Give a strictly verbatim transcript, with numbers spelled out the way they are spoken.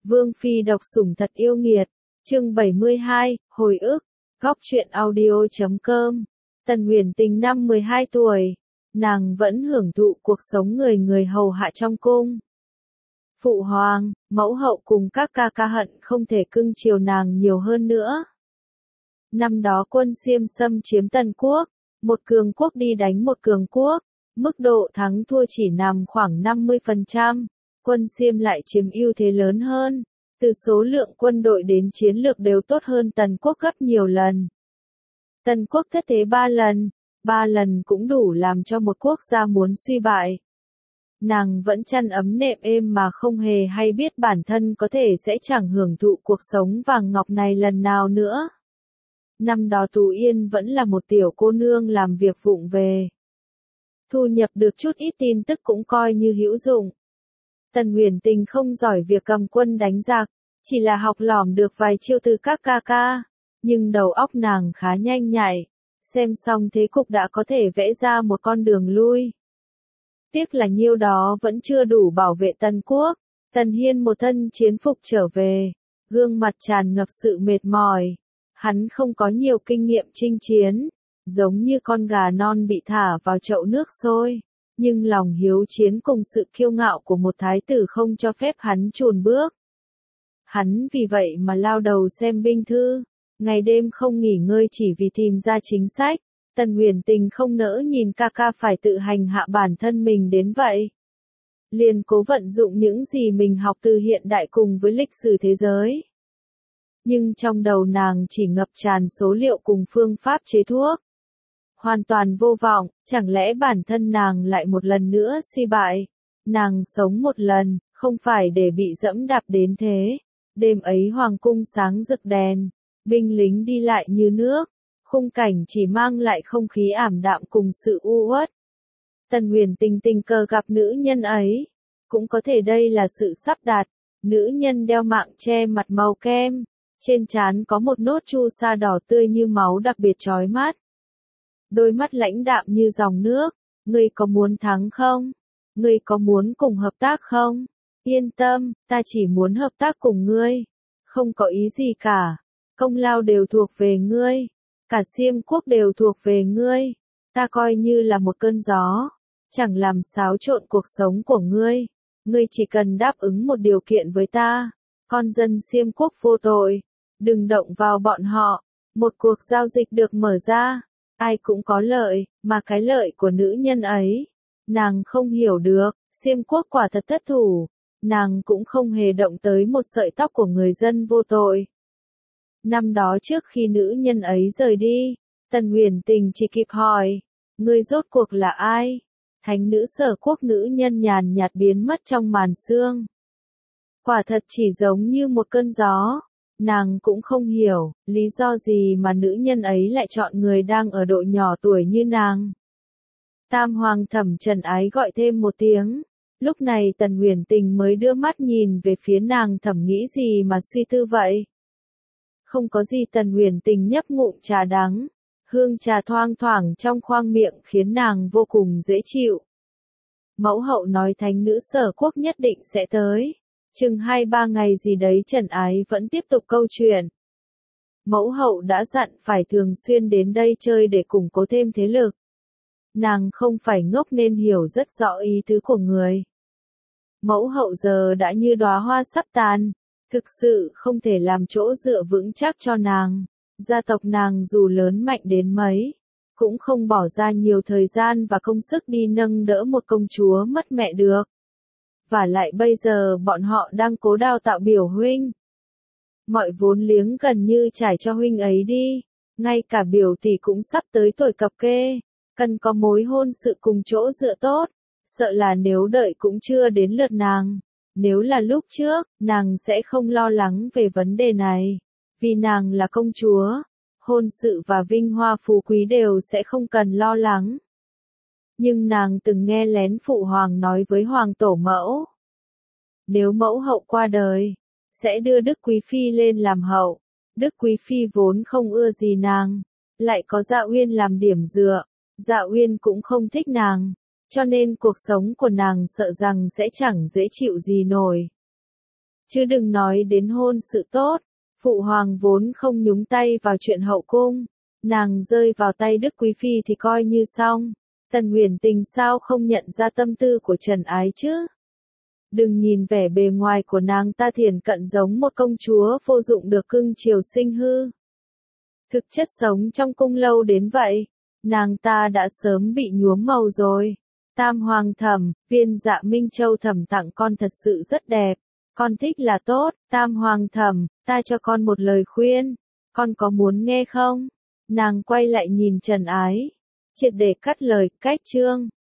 Vương phi độc sủng thật yêu nghiệt, chương bảy mươi hai, hồi ức, góc truyện audio chấm com. Tần Huyền Tình năm mười hai tuổi, nàng vẫn hưởng thụ cuộc sống người người hầu hạ trong cung. Phụ hoàng, mẫu hậu cùng các ca ca hận không thể cưng chiều nàng nhiều hơn nữa. Năm đó quân Xiêm xâm chiếm Tần quốc, một cường quốc đi đánh một cường quốc, mức độ thắng thua chỉ nằm khoảng năm mươi phần trăm, quân Xiêm lại chiếm ưu thế lớn hơn, từ số lượng quân đội đến chiến lược đều tốt hơn Tần quốc gấp nhiều lần. Tần quốc thất thế ba lần, ba lần cũng đủ làm cho một quốc gia muốn suy bại. Nàng vẫn chăn ấm nệm êm mà không hề hay biết bản thân có thể sẽ chẳng hưởng thụ cuộc sống vàng ngọc này lần nào nữa. Năm đó Tú Yên vẫn là một tiểu cô nương làm việc vụng về. Thu nhập được chút ít tin tức cũng coi như hữu dụng. Tần Huyền Tình không giỏi việc cầm quân đánh giặc, chỉ là học lỏm được vài chiêu từ các ca ca, nhưng đầu óc nàng khá nhanh nhạy, xem xong thế cục đã có thể vẽ ra một con đường lui. Tiếc là nhiêu đó vẫn chưa đủ bảo vệ Tần quốc. Tần Hiên một thân chiến phục trở về, gương mặt tràn ngập sự mệt mỏi. Hắn không có nhiều kinh nghiệm chinh chiến, giống như con gà non bị thả vào chậu nước sôi, nhưng lòng hiếu chiến cùng sự kiêu ngạo của một thái tử không cho phép hắn chùn bước. Hắn vì vậy mà lao đầu xem binh thư, ngày đêm không nghỉ ngơi chỉ vì tìm ra chính sách. Tần Huyền Tình không nỡ nhìn ca ca phải tự hành hạ bản thân mình đến vậy. Liền cố vận dụng những gì mình học từ hiện đại cùng với lịch sử thế giới. Nhưng trong đầu nàng chỉ ngập tràn số liệu cùng phương pháp chế thuốc. Hoàn toàn vô vọng, chẳng lẽ bản thân nàng lại một lần nữa suy bại. Nàng sống một lần, không phải để bị dẫm đạp đến thế. Đêm ấy hoàng cung sáng rực đèn, binh lính đi lại như nước, khung cảnh chỉ mang lại không khí ảm đạm cùng sự u uất. Tần Huyền Tình tình cờ gặp nữ nhân ấy, cũng có thể đây là sự sắp đặt. Nữ nhân đeo mạng che mặt màu kem. Trên trán có một nốt chu sa đỏ tươi như máu đặc biệt chói mắt. Đôi mắt lãnh đạm như dòng nước. Ngươi có muốn thắng không? Ngươi có muốn cùng hợp tác không? Yên tâm, ta chỉ muốn hợp tác cùng ngươi. Không có ý gì cả. Công lao đều thuộc về ngươi. Cả Xiêm quốc đều thuộc về ngươi. Ta coi như là một cơn gió. Chẳng làm xáo trộn cuộc sống của ngươi. Ngươi chỉ cần đáp ứng một điều kiện với ta. Con dân Xiêm quốc vô tội. Đừng động vào bọn họ. Một cuộc giao dịch được mở ra. Ai cũng có lợi, mà cái lợi của nữ nhân ấy. Nàng không hiểu được, Xiêm quốc quả thật thất thủ. Nàng cũng không hề động tới một sợi tóc của người dân vô tội. Năm đó trước khi nữ nhân ấy rời đi, Tần Huyền Tình chỉ kịp hỏi. Ngươi rốt cuộc là ai? Thánh nữ Sở quốc nữ nhân nhàn nhạt biến mất trong màn sương. Quả thật chỉ giống như một cơn gió. Nàng cũng không hiểu, lý do gì mà nữ nhân ấy lại chọn người đang ở độ nhỏ tuổi như nàng. Tam hoàng Thẩm Trần Ái gọi thêm một tiếng. Lúc này Tần Huyền Tình mới đưa mắt nhìn về phía nàng. Thẩm nghĩ gì mà suy tư vậy? Không có gì. Tần Huyền Tình nhấp ngụm trà đắng. Hương trà thoang thoảng trong khoang miệng khiến nàng vô cùng dễ chịu. Mẫu hậu nói thánh nữ Sở quốc nhất định sẽ tới. Chừng hai ba ngày gì đấy Trần Ái vẫn tiếp tục câu chuyện. Mẫu hậu đã dặn phải thường xuyên đến đây chơi để củng cố thêm thế lực. Nàng không phải ngốc nên hiểu rất rõ ý tứ của người. Mẫu hậu giờ đã như đóa hoa sắp tàn, thực sự không thể làm chỗ dựa vững chắc cho nàng. Gia tộc nàng dù lớn mạnh đến mấy, cũng không bỏ ra nhiều thời gian và công sức đi nâng đỡ một công chúa mất mẹ được. Và lại bây giờ bọn họ đang cố đào tạo biểu huynh. Mọi vốn liếng gần như trải cho huynh ấy đi. Ngay cả biểu tỷ cũng sắp tới tuổi cập kê. Cần có mối hôn sự cùng chỗ dựa tốt. Sợ là nếu đợi cũng chưa đến lượt nàng. Nếu là lúc trước, nàng sẽ không lo lắng về vấn đề này. Vì nàng là công chúa. Hôn sự và vinh hoa phú quý đều sẽ không cần lo lắng. Nhưng nàng từng nghe lén phụ hoàng nói với hoàng tổ mẫu. Nếu mẫu hậu qua đời, sẽ đưa Đức Quý Phi lên làm hậu. Đức Quý Phi vốn không ưa gì nàng, lại có Dạ Uyên làm điểm dựa. Dạ Uyên cũng không thích nàng, cho nên cuộc sống của nàng sợ rằng sẽ chẳng dễ chịu gì nổi. chứ đừng nói đến hôn sự tốt. Phụ hoàng vốn không nhúng tay vào chuyện hậu cung, nàng rơi vào tay Đức Quý Phi thì coi như xong. Tần Uyển Tình sao không nhận ra tâm tư của Trần Ái chứ? Đừng nhìn vẻ bề ngoài của nàng ta thiển cận giống một công chúa vô dụng được cưng chiều sinh hư. Thực chất sống trong cung lâu đến vậy, nàng ta đã sớm bị nhuốm màu rồi. Tam Hoàng Thẩm, Viên Dạ Minh Châu thẩm tặng con thật sự rất đẹp. Con thích là tốt. Tam Hoàng Thẩm, ta cho con một lời khuyên. Con có muốn nghe không? Nàng quay lại nhìn Trần Ái, triệt để cắt lời, cách chương.